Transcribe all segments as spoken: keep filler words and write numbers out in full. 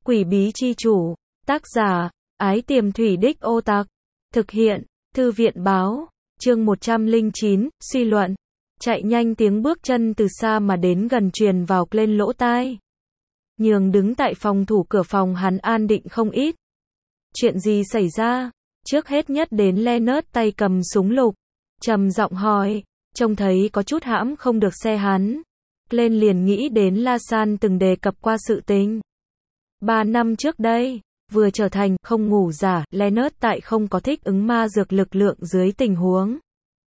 Quỷ bí chi chủ. Tác giả, Ái Tiềm Thủy Đích Ô Tặc. Thực hiện, Thư viện báo. Chương một trăm lẻ chín, suy luận. Chạy nhanh tiếng bước chân từ xa mà đến gần truyền vào lên lỗ tai. Nhường đứng tại phòng thủ cửa phòng hắn an định không ít. Chuyện gì xảy ra? Trước hết nhất đến Leonard tay cầm súng lục. Trầm giọng hỏi, trông thấy có chút hãm không được xe hắn. Lên liền nghĩ đến La San từng đề cập qua sự tình. Ba năm trước đây, vừa trở thành không ngủ giả, Leonard tại không có thích ứng ma dược lực lượng dưới tình huống.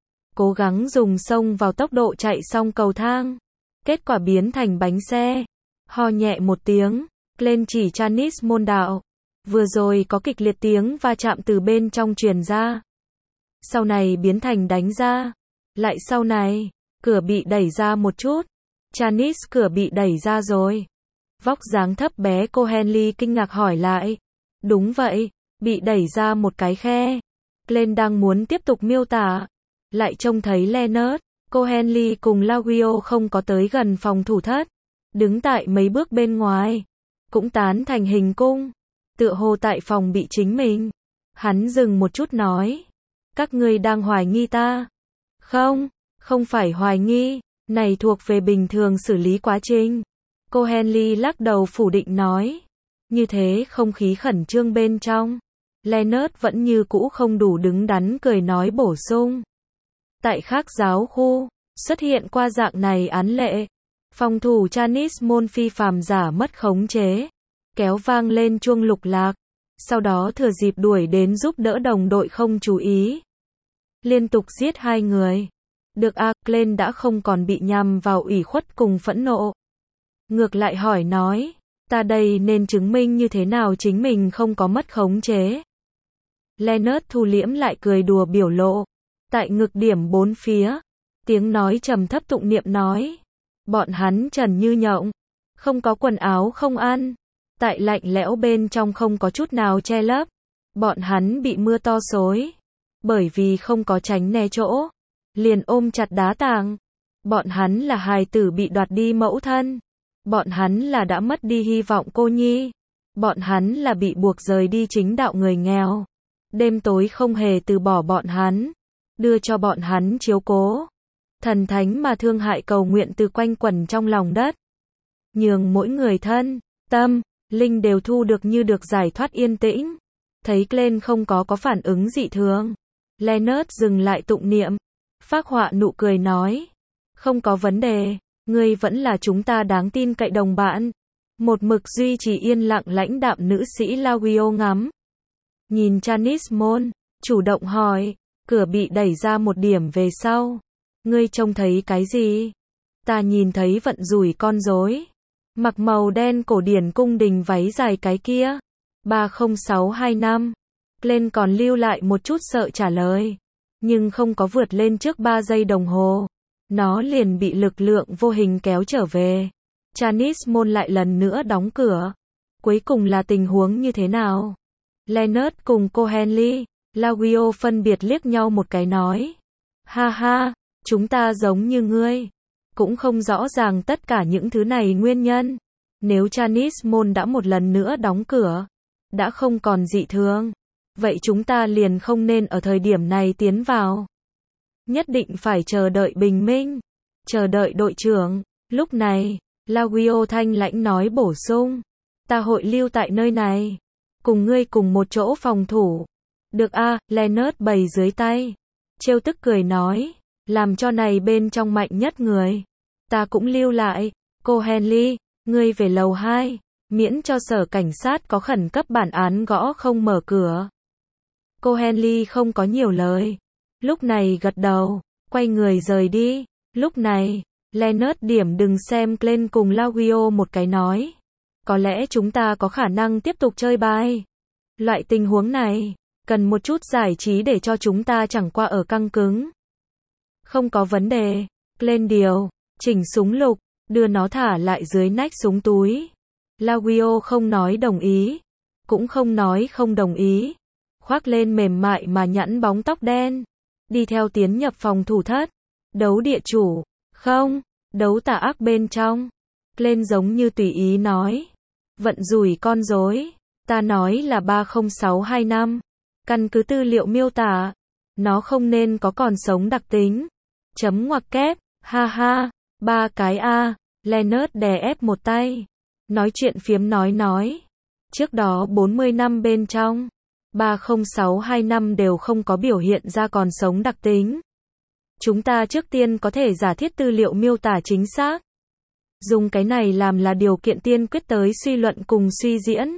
Cố gắng dùng xông vào tốc độ chạy xong cầu thang. Kết quả biến thành bánh xe. Ho nhẹ một tiếng, lên chỉ Chanis môn đạo. Vừa rồi có kịch liệt tiếng va chạm từ bên trong truyền ra. Sau này biến thành đánh ra. Lại sau này, cửa bị đẩy ra một chút. Chanis cửa bị đẩy ra rồi. Vóc dáng thấp bé cô Henley kinh ngạc hỏi lại. Đúng vậy, bị đẩy ra một cái khe. Glenn đang muốn tiếp tục miêu tả. Lại trông thấy Leonard, cô Henley cùng Laguio không có tới gần phòng thủ thất. Đứng tại mấy bước bên ngoài. Cũng tán thành hình cung. Tựa hồ tại phòng bị chính mình. Hắn dừng một chút nói. Các ngươi đang hoài nghi ta. Không, không phải hoài nghi. Này thuộc về bình thường xử lý quá trình. Cô Henley lắc đầu phủ định nói. Như thế không khí khẩn trương bên trong. Leonard vẫn như cũ không đủ đứng đắn cười nói bổ sung. Tại khác giáo khu, xuất hiện qua dạng này án lệ. Phòng thủ Chanis môn phi phàm giả mất khống chế. Kéo vang lên chuông lục lạc. Sau đó thừa dịp đuổi đến giúp đỡ đồng đội không chú ý. Liên tục giết hai người. Được a, Glenn đã không còn bị nhằm vào ủy khuất cùng phẫn nộ. Ngược lại hỏi nói, ta đây nên chứng minh như thế nào chính mình không có mất khống chế. Leonard thu liễm lại cười đùa biểu lộ. Tại ngực điểm bốn phía. Tiếng nói trầm thấp tụng niệm nói. Bọn hắn trần như nhộng. Không có quần áo không ăn. Tại lạnh lẽo bên trong không có chút nào che lấp. Bọn hắn bị mưa to xối. Bởi vì không có tránh né chỗ. Liền ôm chặt đá tảng. Bọn hắn là hài tử bị đoạt đi mẫu thân. Bọn hắn là đã mất đi hy vọng cô nhi. Bọn hắn là bị buộc rời đi chính đạo người nghèo. Đêm tối không hề từ bỏ bọn hắn. Đưa cho bọn hắn chiếu cố. Thần thánh mà thương hại cầu nguyện từ quanh quẩn trong lòng đất. Nhường mỗi người thân, tâm, linh đều thu được như được giải thoát yên tĩnh. Thấy Glenn không có có phản ứng dị thường. Leonard dừng lại tụng niệm. Phác họa nụ cười nói. Không có vấn đề, ngươi vẫn là chúng ta đáng tin cậy đồng bạn. Một mực duy trì yên lặng lãnh đạm nữ sĩ Laguio ngắm. Nhìn Chanis môn, chủ động hỏi. Cửa bị đẩy ra một điểm về sau. Ngươi trông thấy cái gì? Ta nhìn thấy vận rủi con rối. Mặc màu đen cổ điển cung đình váy dài cái kia. ba không sáu hai năm. Glenn còn lưu lại một chút sợ trả lời. Nhưng không có vượt lên trước ba giây đồng hồ. Nó liền bị lực lượng vô hình kéo trở về. Chanis môn lại lần nữa đóng cửa. Cuối cùng là tình huống như thế nào? Leonard cùng cô Henley, Laguio phân biệt liếc nhau một cái nói. Ha ha, chúng ta giống như ngươi. Cũng không rõ ràng tất cả những thứ này nguyên nhân. Nếu Chanis môn đã một lần nữa đóng cửa, đã không còn dị thường, vậy chúng ta liền không nên ở thời điểm này tiến vào. Nhất định phải chờ đợi bình minh. Chờ đợi đội trưởng. Lúc này, Laguio thanh lãnh nói bổ sung. Ta hội lưu tại nơi này. Cùng ngươi cùng một chỗ phòng thủ. Được a, à, Leonard bày dưới tay. Trêu tức cười nói. Làm cho này bên trong mạnh nhất người. Ta cũng lưu lại. Cô Henley, ngươi về lầu hai. Miễn cho sở cảnh sát có khẩn cấp bản án gõ không mở cửa. Cô Henley không có nhiều lời. Lúc này gật đầu. Quay người rời đi. Lúc này, Leonard điểm đừng xem Glenn cùng Laguio một cái nói. Có lẽ chúng ta có khả năng tiếp tục chơi bài. Loại tình huống này, cần một chút giải trí để cho chúng ta chẳng qua ở căng cứng. Không có vấn đề. Glenn điều, chỉnh súng lục, đưa nó thả lại dưới nách súng túi. Laguio không nói đồng ý. Cũng không nói không đồng ý. Khoác lên mềm mại mà nhẵn bóng tóc đen. Đi theo tiến nhập phòng thủ thất. Đấu địa chủ. Không, đấu tà ác bên trong. Glenn giống như tùy ý nói. Vận rủi con rối. Ta nói là ba không sáu hai năm. Căn cứ tư liệu miêu tả, nó không nên có còn sống đặc tính. Chấm ngoặc kép, ha ha, ba cái a, Leonard đè ép một tay. Nói chuyện phiếm nói nói. Trước đó bốn mươi năm bên trong, ba không sáu hai năm đều không có biểu hiện ra còn sống đặc tính. Chúng ta trước tiên có thể giả thiết tư liệu miêu tả chính xác. Dùng cái này làm là điều kiện tiên quyết tới suy luận cùng suy diễn.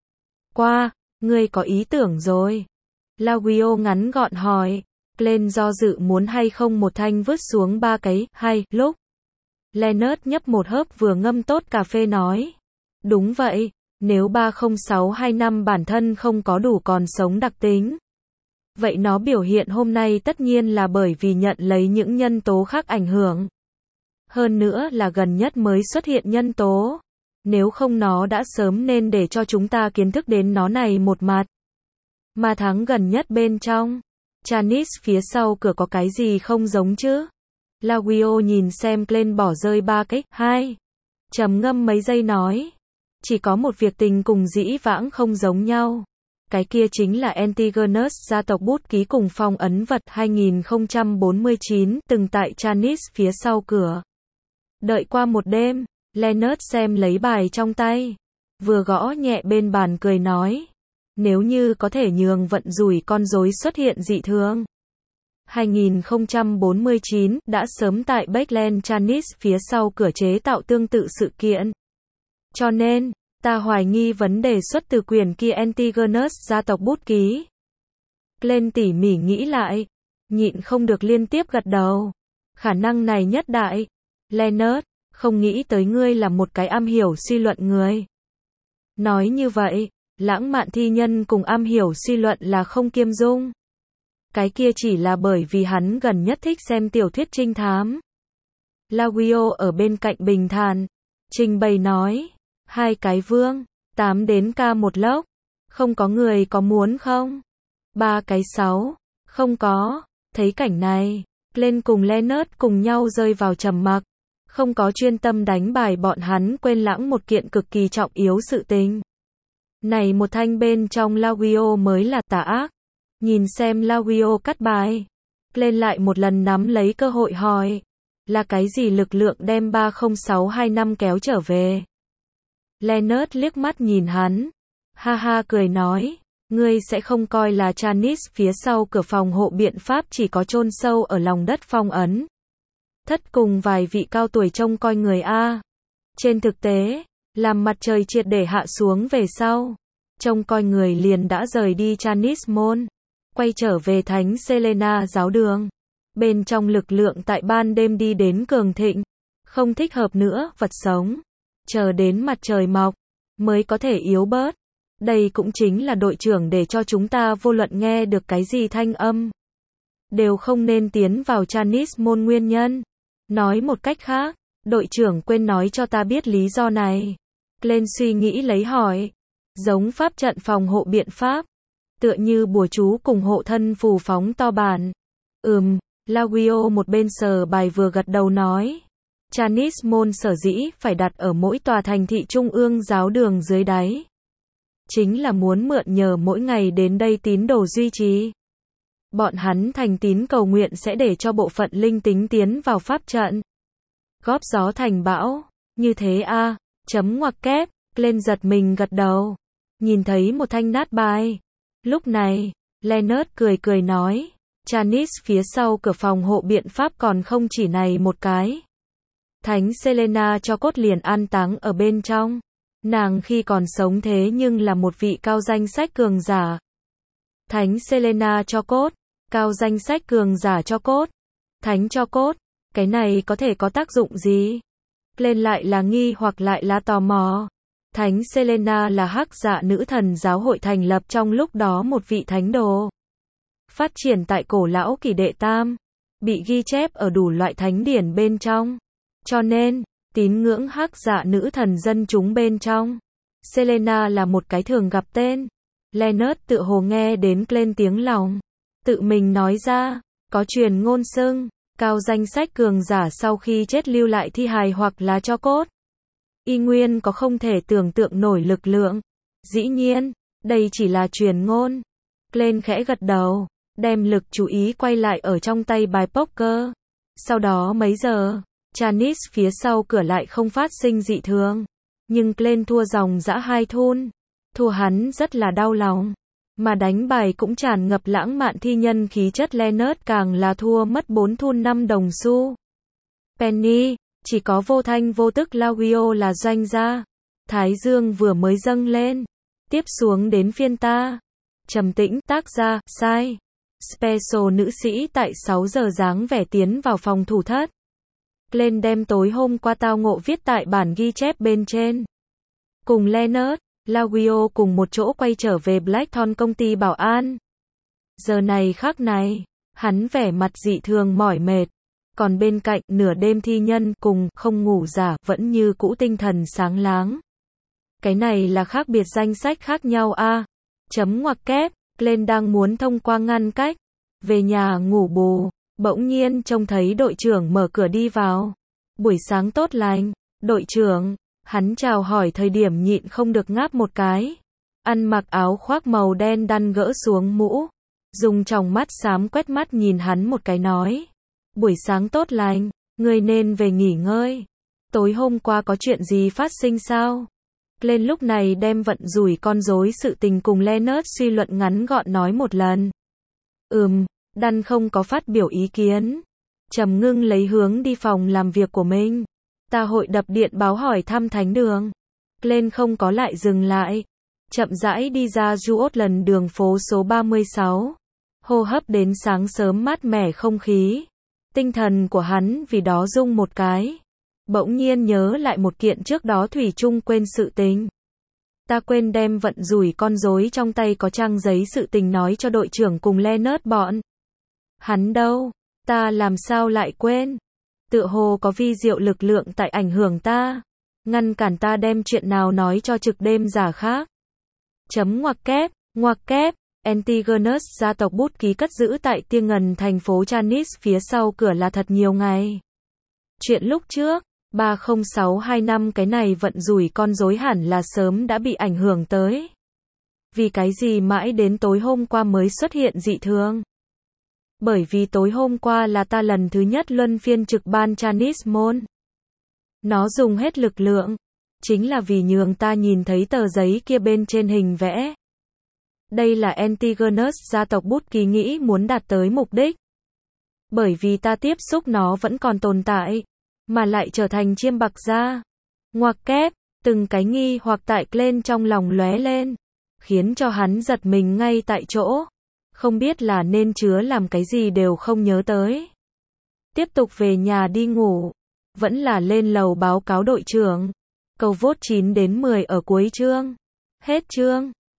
Qua, ngươi có ý tưởng rồi. Laguio ngắn gọn hỏi. Glenn do dự muốn hay không một thanh vứt xuống ba cái, hay, lúc. Leonard nhấp một hớp vừa ngâm tốt cà phê nói. Đúng vậy, nếu ba không sáu hai năm bản thân không có đủ còn sống đặc tính. Vậy nó biểu hiện hôm nay tất nhiên là bởi vì nhận lấy những nhân tố khác ảnh hưởng. Hơn nữa là gần nhất mới xuất hiện nhân tố. Nếu không nó đã sớm nên để cho chúng ta kiến thức đến nó này một mặt. Mà tháng gần nhất bên trong, Janice phía sau cửa có cái gì không giống chứ? Laguio nhìn xem Glenn bỏ rơi ba cái, hai. Trầm ngâm mấy giây nói. Chỉ có một việc tình cùng dĩ vãng không giống nhau. Cái kia chính là Antigonus gia tộc bút ký cùng phong ấn vật hai nghìn không trăm bốn mươi chín từng tại Janice phía sau cửa. Đợi qua một đêm, Leonard xem lấy bài trong tay. Vừa gõ nhẹ bên bàn cười nói. Nếu như có thể nhường vận rủi con rối xuất hiện dị thường. hai nghìn không trăm bốn mươi chín đã sớm tại Backland Janice phía sau cửa chế tạo tương tự sự kiện. Cho nên, ta hoài nghi vấn đề xuất từ quyền kia Antigonus gia tộc bút ký. Glenn tỉ mỉ nghĩ lại, nhịn không được liên tiếp gật đầu. Khả năng này nhất đại. Leonard, không nghĩ tới ngươi là một cái am hiểu suy luận người. Nói như vậy, lãng mạn thi nhân cùng am hiểu suy luận là không kiêm dung. Cái kia chỉ là bởi vì hắn gần nhất thích xem tiểu thuyết trinh thám. Laguio ở bên cạnh bình thản, trình bày nói. Hai cái vương, tám đến ca một lốc. Không có người có muốn không? Ba cái sáu, không có. Thấy cảnh này, Glenn cùng Leonard cùng nhau rơi vào trầm mặc. Không có chuyên tâm đánh bài bọn hắn quên lãng một kiện cực kỳ trọng yếu sự tình. Này một thanh bên trong Laguio mới là tà ác. Nhìn xem Laguio cắt bài. Glenn lại một lần nắm lấy cơ hội hỏi. Là cái gì lực lượng đem ba không sáu hai năm kéo trở về? Leonard liếc mắt nhìn hắn. Ha ha cười nói. Ngươi sẽ không coi là Janice phía sau cửa phòng hộ biện pháp chỉ có chôn sâu ở lòng đất phong ấn. Thất cùng vài vị cao tuổi trông coi người A. Trên thực tế, làm mặt trời triệt để hạ xuống về sau. Trông coi người liền đã rời đi Janice môn. Quay trở về Thánh Selena giáo đường. Bên trong lực lượng tại ban đêm đi đến cường thịnh. Không thích hợp nữa, vật sống. Chờ đến mặt trời mọc, mới có thể yếu bớt. Đây cũng chính là đội trưởng để cho chúng ta vô luận nghe được cái gì thanh âm. Đều không nên tiến vào Janice môn nguyên nhân. Nói một cách khác, đội trưởng quên nói cho ta biết lý do này. Glenn suy nghĩ lấy hỏi. Giống pháp trận phòng hộ biện pháp. Tựa như bùa chú cùng hộ thân phù phóng to bản. Ừm, Laguio một bên sờ bài vừa gật đầu nói. Janice môn sở dĩ phải đặt ở mỗi tòa thành thị trung ương giáo đường dưới đáy. Chính là muốn mượn nhờ mỗi ngày đến đây tín đồ duy trì. Bọn hắn thành tín cầu nguyện sẽ để cho bộ phận linh tính tiến vào pháp trận. Góp gió thành bão. Như thế a à, chấm ngoặc kép, Glenn giật mình gật đầu. Nhìn thấy một thanh nát bài. Lúc này, Leonard cười cười nói. Janice phía sau cửa phòng hộ biện pháp còn không chỉ này một cái. Thánh Selena cho cốt liền an táng ở bên trong. Nàng khi còn sống thế nhưng là một vị cao danh sách cường giả. Thánh Selena cho cốt, cao danh sách cường giả cho cốt, thánh cho cốt, cái này có thể có tác dụng gì? Lên lại là nghi hoặc lại là tò mò. Thánh Selena là hắc dạ nữ thần giáo hội thành lập trong lúc đó một vị thánh đồ. Phát triển tại cổ lão kỷ đệ tam, bị ghi chép ở đủ loại thánh điển bên trong. Cho nên, tín ngưỡng hắc dạ nữ thần dân chúng bên trong. Selena là một cái thường gặp tên. Leonard tự hồ nghe đến lên tiếng lòng. Tự mình nói ra, có truyền ngôn xưng, cao danh sách cường giả sau khi chết lưu lại thi hài hoặc là tro cốt. y nguyên có không thể tưởng tượng nổi lực lượng. Dĩ nhiên, đây chỉ là truyền ngôn. Glenn khẽ gật đầu, đem lực chú ý quay lại ở trong tay bài poker. Sau đó mấy giờ, Janice phía sau cửa lại không phát sinh dị thường. Nhưng Glenn thua dòng dã hai thun. Thua hắn rất là đau lòng. Mà đánh bài cũng tràn ngập lãng mạn thi nhân khí chất Leonard càng là thua mất bốn thun năm đồng xu. Penny, chỉ có vô thanh vô tức Laguio là doanh gia. Thái dương vừa mới dâng lên. Tiếp xuống đến phiên ta. Trầm tĩnh, tác gia, sai. Special nữ sĩ tại sáu giờ dáng vẻ tiến vào phòng thủ thất. Glenn đem tối hôm qua tao ngộ viết tại bản ghi chép bên trên. Cùng Leonard, Laguio cùng một chỗ quay trở về Blackthorn công ty bảo an. Giờ này khắc này, hắn vẻ mặt dị thường mỏi mệt. Còn bên cạnh nửa đêm thi nhân cùng không ngủ giả vẫn như cũ tinh thần sáng láng. Cái này là khác biệt danh sách khác nhau a. À. Chấm ngoặc kép, Glenn đang muốn thông qua ngăn cách. Về nhà ngủ bù, bỗng nhiên trông thấy đội trưởng mở cửa đi vào. Buổi sáng tốt lành, đội trưởng, hắn chào hỏi thời điểm nhịn không được ngáp một cái. Ăn mặc áo khoác màu đen đăn gỡ xuống mũ. Dùng tròng mắt xám quét mắt nhìn hắn một cái nói. Buổi sáng tốt lành, ngươi nên về nghỉ ngơi. Tối hôm qua có chuyện gì phát sinh sao? Glenn lúc này đem vận rủi con rối sự tình cùng Leonard suy luận ngắn gọn nói một lần. Ừm, Đan không có phát biểu ý kiến. Trầm ngưng lấy hướng đi phòng làm việc của mình. Ta hội đập điện báo hỏi thăm thánh đường. Glenn không có lại dừng lại. Chậm rãi đi ra Juotland đường phố số ba mươi sáu. Hô hấp đến sáng sớm mát mẻ không khí. Tinh thần của hắn vì đó rung một cái. Bỗng nhiên nhớ lại một kiện trước đó thủy chung quên sự tình. Ta quên đem vận rủi con rối trong tay có trang giấy sự tình nói cho đội trưởng cùng Leonard bọn. Hắn đâu? Ta làm sao lại quên? Tựa hồ có vi diệu lực lượng tại ảnh hưởng ta. Ngăn cản ta đem chuyện nào nói cho trực đêm giả khác. Chấm ngoặc kép, ngoặc kép. Antigonus gia tộc bút ký cất giữ tại Tiêng Ngần thành phố Janice phía sau cửa là thật nhiều ngày. Chuyện lúc trước, ba không sáu hai năm cái này vận rủi con rối hẳn là sớm đã bị ảnh hưởng tới. Vì cái gì mãi đến tối hôm qua mới xuất hiện dị thường? Bởi vì tối hôm qua là ta lần thứ nhất luân phiên trực ban Janice môn. Nó dùng hết lực lượng. Chính là vì nhường ta nhìn thấy tờ giấy kia bên trên hình vẽ. Đây là Antigonus gia tộc bút ký nghĩ muốn đạt tới mục đích. Bởi vì ta tiếp xúc nó vẫn còn tồn tại, mà lại trở thành chiêm bạc gia. Ngoặc kép, từng cái nghi hoặc tại Glenn trong lòng lóe lên, khiến cho hắn giật mình ngay tại chỗ. Không biết là nên chứa làm cái gì đều không nhớ tới. Tiếp tục về nhà đi ngủ, vẫn là lên lầu báo cáo đội trưởng. Câu vote chín đến mười ở cuối chương. Hết chương.